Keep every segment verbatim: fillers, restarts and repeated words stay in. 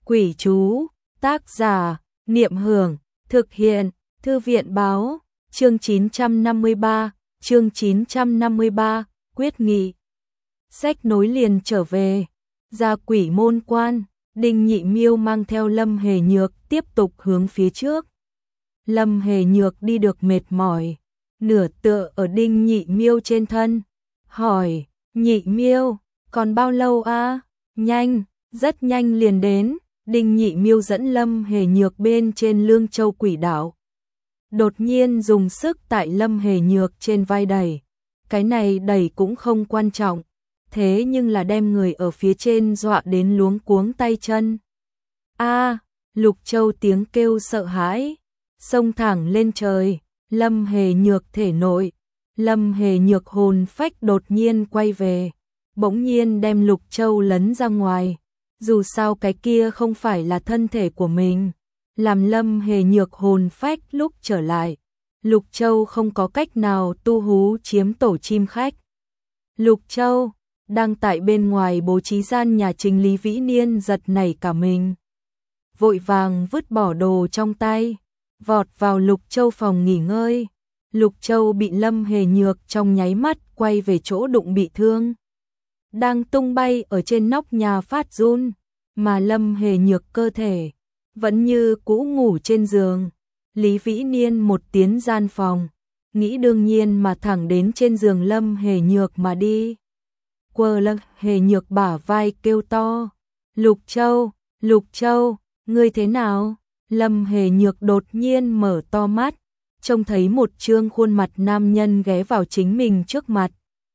Quỷ chú, tác giả, Niệm Hưởng, thực hiện, Thư viện báo, chương chín trăm năm mươi ba, chương chín trăm năm mươi ba, quyết nghị. Sách nối liền trở về, ra Quỷ Môn Quan, Đinh Nhị Miêu mang theo Lâm Hề Nhược tiếp tục hướng phía trước. Lâm Hề Nhược đi được mệt mỏi, nửa tựa ở Đinh Nhị Miêu trên thân, hỏi, Nhị Miêu, còn bao lâu a? Nhanh, rất nhanh liền đến. Đinh Nhị Miêu dẫn Lâm Hề Nhược bên trên Lương Châu Quỷ Đảo. Đột nhiên dùng sức tại Lâm Hề Nhược trên vai đẩy. Cái này đẩy cũng không quan trọng, thế nhưng là đem người ở phía trên dọa đến luống cuống tay chân. A, Lục Châu tiếng kêu sợ hãi, xông thẳng lên trời, Lâm Hề Nhược thể nội. Lâm Hề Nhược hồn phách đột nhiên quay về, bỗng nhiên đem Lục Châu lấn ra ngoài. Dù sao cái kia không phải là thân thể của mình, làm Lâm Hề Nhược hồn phách lúc trở lại, Lục Châu không có cách nào tu hú chiếm tổ chim khách. Lục Châu đang tại bên ngoài bố trí gian nhà chính Lý Vĩ Niên giật nảy cả mình, vội vàng vứt bỏ đồ trong tay, vọt vào Lục Châu phòng nghỉ ngơi. Lục Châu bị Lâm Hề Nhược trong nháy mắt quay về chỗ đụng bị thương, đang tung bay ở trên nóc nhà phát run, mà Lâm Hề Nhược cơ thể vẫn như cũ ngủ trên giường. Lý Vĩ Niên một tiến gian phòng, nghĩ đương nhiên mà thẳng đến trên giường Lâm Hề Nhược mà đi. Quờ Lâm Hề Nhược bả vai kêu to, Lục Châu, Lục Châu, ngươi thế nào? Lâm Hề Nhược đột nhiên mở to mắt, trông thấy một trương khuôn mặt nam nhân ghé vào chính mình trước mặt.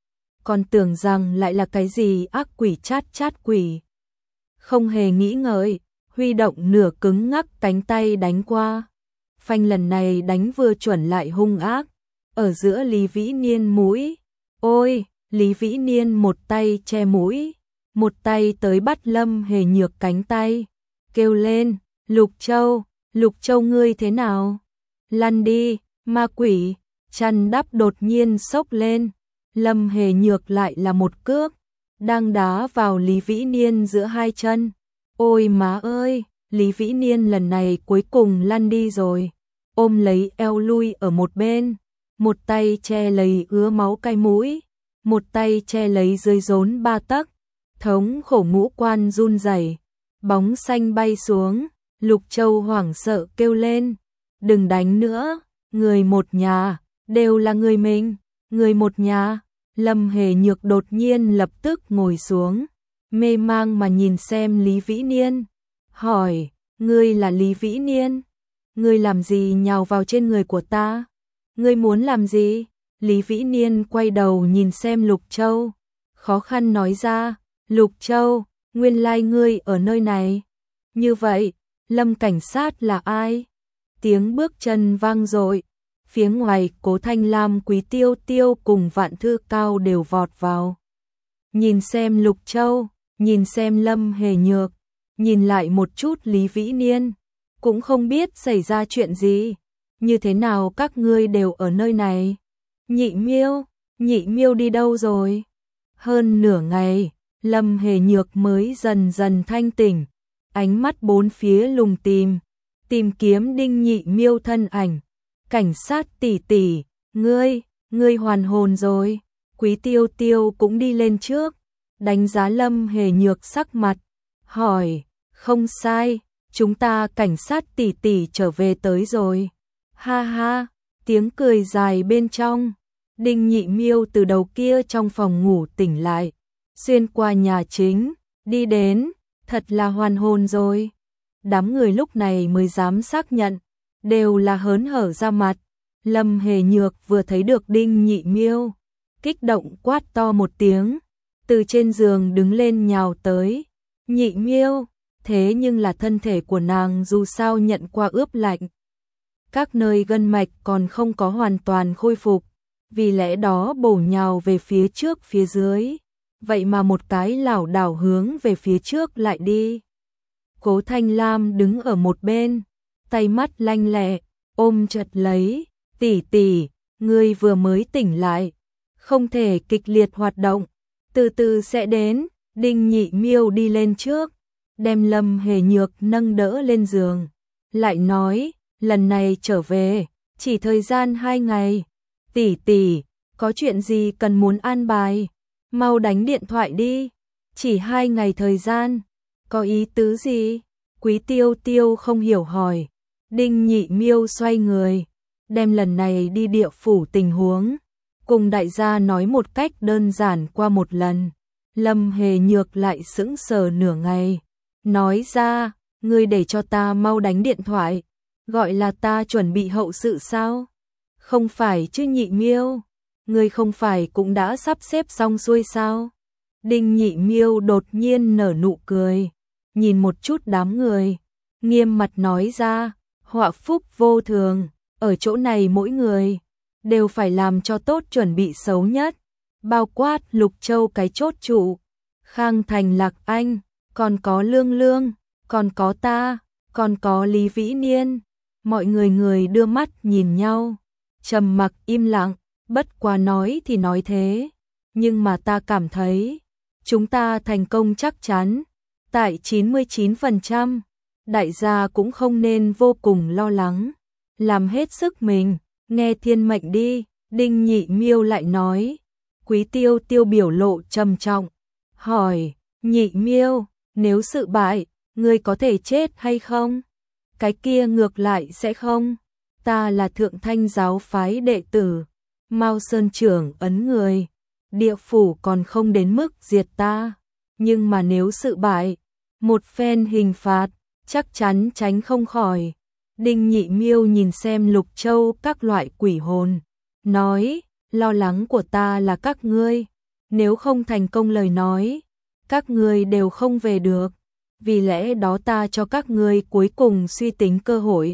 Còn tưởng rằng lại là cái gì ác quỷ chát chát quỷ. Không hề nghĩ ngợi, huy động nửa cứng ngắc cánh tay đánh qua. Phanh lần này đánh vừa chuẩn lại hung ác, ở giữa Lý Vĩ Niên mũi. Ôi, Lý Vĩ Niên một tay che mũi, một tay tới bắt Lâm Hề Nhược cánh tay, kêu lên, Lục Châu, Lục Châu ngươi thế nào? Lăn đi, ma quỷ. Chăn đắp đột nhiên sốc lên, Lâm Hề Nhược lại là một cước, đang đá vào Lý Vĩ Niên giữa hai chân. Ôi má ơi, Lý Vĩ Niên lần này cuối cùng lăn đi rồi, ôm lấy eo lui ở một bên, một tay che lấy ứa máu cái mũi, một tay che lấy dưới rốn ba tấc, thống khổ ngũ quan run rẩy, bóng xanh bay xuống. Lục Châu hoảng sợ kêu lên, đừng đánh nữa, người một nhà, đều là người mình, người một nhà. Lâm Hề Nhược đột nhiên lập tức ngồi xuống, mê mang mà nhìn xem Lý Vĩ Niên, hỏi, ngươi là Lý Vĩ Niên? Ngươi làm gì nhào vào trên người của ta? Ngươi muốn làm gì? Lý Vĩ Niên quay đầu nhìn xem Lục Châu, khó khăn nói ra, Lục Châu, nguyên lai ngươi ở nơi này. Như vậy, Lâm cảnh sát là ai? Tiếng bước chân vang dội. Phía ngoài Cố Thanh Lam, Quý Tiêu Tiêu cùng Vạn Thư Cao đều vọt vào. Nhìn xem Lục Châu, nhìn xem Lâm Hề Nhược, nhìn lại một chút Lý Vĩ Niên, cũng không biết xảy ra chuyện gì. Như thế nào các ngươi đều ở nơi này? Nhị Miêu, Nhị Miêu đi đâu rồi? Hơn nửa ngày, Lâm Hề Nhược mới dần dần thanh tỉnh, ánh mắt bốn phía lùng tìm, tìm kiếm Đinh Nhị Miêu thân ảnh. Cảnh sát tỷ tỷ, ngươi, ngươi hoàn hồn rồi. Quý Tiêu Tiêu cũng đi lên trước, đánh giá Lâm Hề Nhược sắc mặt, hỏi, không sai, chúng ta cảnh sát tỷ tỷ trở về tới rồi. Ha ha, tiếng cười dài bên trong. Đinh Nhị Miêu từ đầu kia trong phòng ngủ tỉnh lại, xuyên qua nhà chính, đi đến, thật là hoàn hồn rồi. Đám người lúc này mới dám xác nhận, đều là hớn hở ra mặt. Lâm Hề Nhược vừa thấy được Đinh Nhị Miêu, kích động quát to một tiếng, từ trên giường đứng lên nhào tới. Nhị Miêu, thế nhưng là thân thể của nàng dù sao nhận qua ướp lạnh, các nơi gân mạch còn không có hoàn toàn khôi phục, vì lẽ đó bổ nhào về phía trước phía dưới, vậy mà một cái lảo đảo hướng về phía trước lại đi. Cố Thanh Lam đứng ở một bên, tay mắt lanh lẹ, ôm chặt lấy, tỷ tỷ, ngươi vừa mới tỉnh lại, không thể kịch liệt hoạt động, từ từ sẽ đến. Đinh Nhị Miêu đi lên trước, đem Lâm Hề Nhược nâng đỡ lên giường, lại nói, lần này trở về, chỉ thời gian hai ngày, tỷ tỷ, có chuyện gì cần muốn an bài, mau đánh điện thoại đi, chỉ hai ngày thời gian, có ý tứ gì? Quý Tiêu Tiêu không hiểu hỏi. Đinh Nhị Miêu xoay người, đem lần này đi địa phủ tình huống, cùng đại gia nói một cách đơn giản qua một lần. Lâm Hề Nhược lại sững sờ nửa ngày, nói ra, ngươi để cho ta mau đánh điện thoại, gọi là ta chuẩn bị hậu sự sao? Không phải chứ Nhị Miêu, ngươi không phải cũng đã sắp xếp xong xuôi sao? Đinh Nhị Miêu đột nhiên nở nụ cười, nhìn một chút đám người, nghiêm mặt nói ra, họa phúc vô thường, ở chỗ này mỗi người đều phải làm cho tốt chuẩn bị xấu nhất, bao quát Lục Châu cái chốt trụ, Khang Thành Lạc Anh, còn có Lương Lương, còn có ta, còn có Lý Vĩ Niên. Mọi người người đưa mắt nhìn nhau, trầm mặc im lặng, bất quá nói thì nói thế, nhưng mà ta cảm thấy chúng ta thành công chắc chắn, tại chín mươi chín phần trăm, đại gia cũng không nên vô cùng lo lắng, làm hết sức mình, nghe thiên mệnh đi. Đinh Nhị Miêu lại nói. Quý Tiêu Tiêu biểu lộ trầm trọng, hỏi, Nhị Miêu, nếu sự bại, ngươi có thể chết hay không? Cái kia ngược lại sẽ không, ta là Thượng Thanh giáo phái đệ tử, Mao Sơn trưởng ấn người, địa phủ còn không đến mức diệt ta, nhưng mà nếu sự bại, một phen hình phạt, chắc chắn tránh không khỏi. Đinh Nhị Miêu nhìn xem Lục Châu các loại quỷ hồn, nói, lo lắng của ta là các ngươi, nếu không thành công lời nói, các ngươi đều không về được, vì lẽ đó ta cho các ngươi cuối cùng suy tính cơ hội.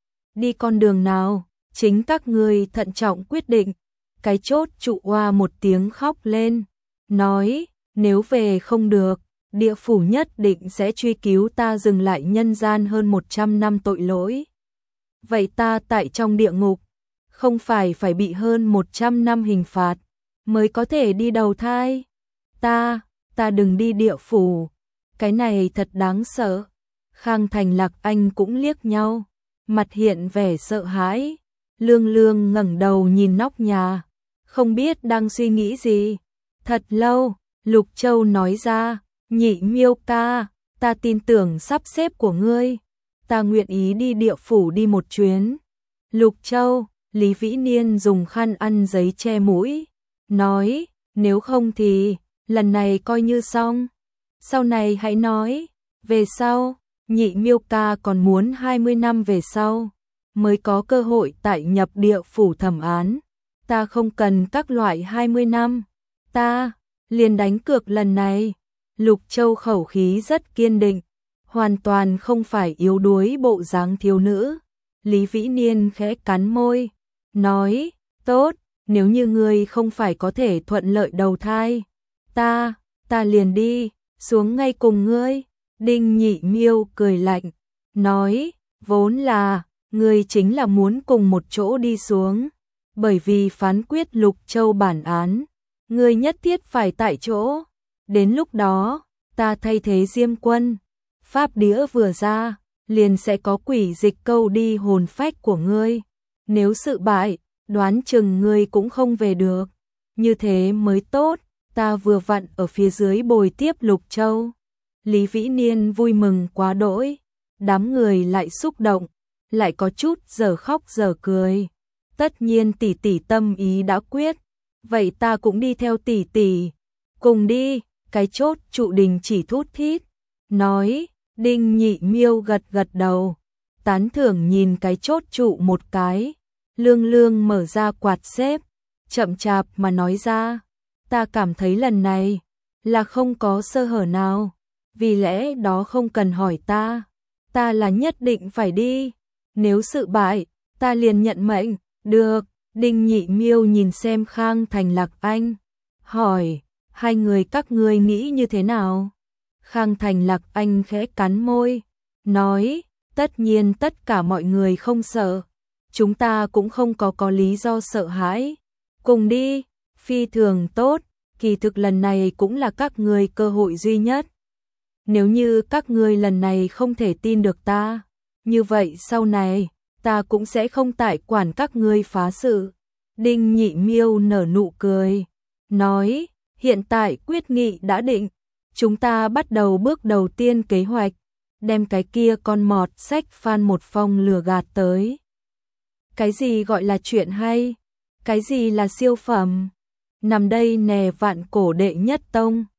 Đi con đường nào, chính các ngươi thận trọng quyết định. Cái chốt trụ oa một tiếng khóc lên, nói, nếu về không được, địa phủ nhất định sẽ truy cứu ta dừng lại nhân gian hơn một trăm năm tội lỗi. Vậy ta tại trong địa ngục, không phải phải bị hơn một trăm năm hình phạt, mới có thể đi đầu thai. Ta, ta đừng đi địa phủ, cái này thật đáng sợ. Khang Thành Lạc Anh cũng liếc nhau, mặt hiện vẻ sợ hãi. Lương Lương ngẩng đầu nhìn nóc nhà, không biết đang suy nghĩ gì. Thật lâu, Lục Châu nói ra, Nhị Miêu ca, ta tin tưởng sắp xếp của ngươi, ta nguyện ý đi địa phủ đi một chuyến. Lục Châu, Lý Vĩ Niên dùng khăn ăn giấy che mũi, nói, nếu không thì, lần này coi như xong. Sau này hãy nói, về sau, Nhị Miêu ca còn muốn hai mươi năm về sau, mới có cơ hội tại nhập địa phủ thẩm án. Ta không cần các loại hai mươi năm, ta liền đánh cược lần này. Lục Châu khẩu khí rất kiên định, hoàn toàn không phải yếu đuối bộ dáng thiếu nữ. Lý Vĩ Niên khẽ cắn môi, nói, tốt, nếu như ngươi không phải có thể thuận lợi đầu thai, ta, ta liền đi, xuống ngay cùng ngươi. Đinh Nhị Miêu cười lạnh, nói, vốn là, ngươi chính là muốn cùng một chỗ đi xuống, bởi vì phán quyết Lục Châu bản án, ngươi nhất thiết phải tại chỗ, đến lúc đó, ta thay thế Diêm Quân, pháp đĩa vừa ra, liền sẽ có quỷ dịch câu đi hồn phách của ngươi, nếu sự bại, đoán chừng ngươi cũng không về được, như thế mới tốt, ta vừa vặn ở phía dưới bồi tiếp Lục Châu. Lý Vĩ Niên vui mừng quá đỗi, đám người lại xúc động, lại có chút giờ khóc giờ cười. Tất nhiên tỷ tỷ tâm ý đã quyết, vậy ta cũng đi theo tỷ tỷ, cùng đi. Cái chốt trụ Đình chỉ thút thít, nói. Đinh Nhị Miêu gật gật đầu, tán thưởng nhìn cái chốt trụ một cái. Lương Lương mở ra quạt xếp, chậm chạp mà nói ra, ta cảm thấy lần này là không có sơ hở nào, vì lẽ đó không cần hỏi ta, ta là nhất định phải đi, nếu sự bại, ta liền nhận mệnh. Được. Đinh Nhị Miêu nhìn xem Khang Thành Lạc Anh, hỏi, hai người các ngươi nghĩ như thế nào? Khang Thành Lạc Anh khẽ cắn môi, nói, tất nhiên tất cả mọi người không sợ, chúng ta cũng không có có lý do sợ hãi, cùng đi, phi thường tốt, kỳ thực lần này cũng là các ngươi cơ hội duy nhất. nếu như các ngươi lần này không thể tin được ta, như vậy sau này, ta cũng sẽ không tại quản các ngươi phá sự. Đinh Nhị Miêu nở nụ cười, nói, hiện tại quyết nghị đã định, chúng ta bắt đầu bước đầu tiên kế hoạch, đem cái kia con mọt sách Phan Một Phong lừa gạt tới. Cái gì gọi là chuyện hay? Cái gì là siêu phẩm? Nằm đây nè vạn cổ đệ nhất tông.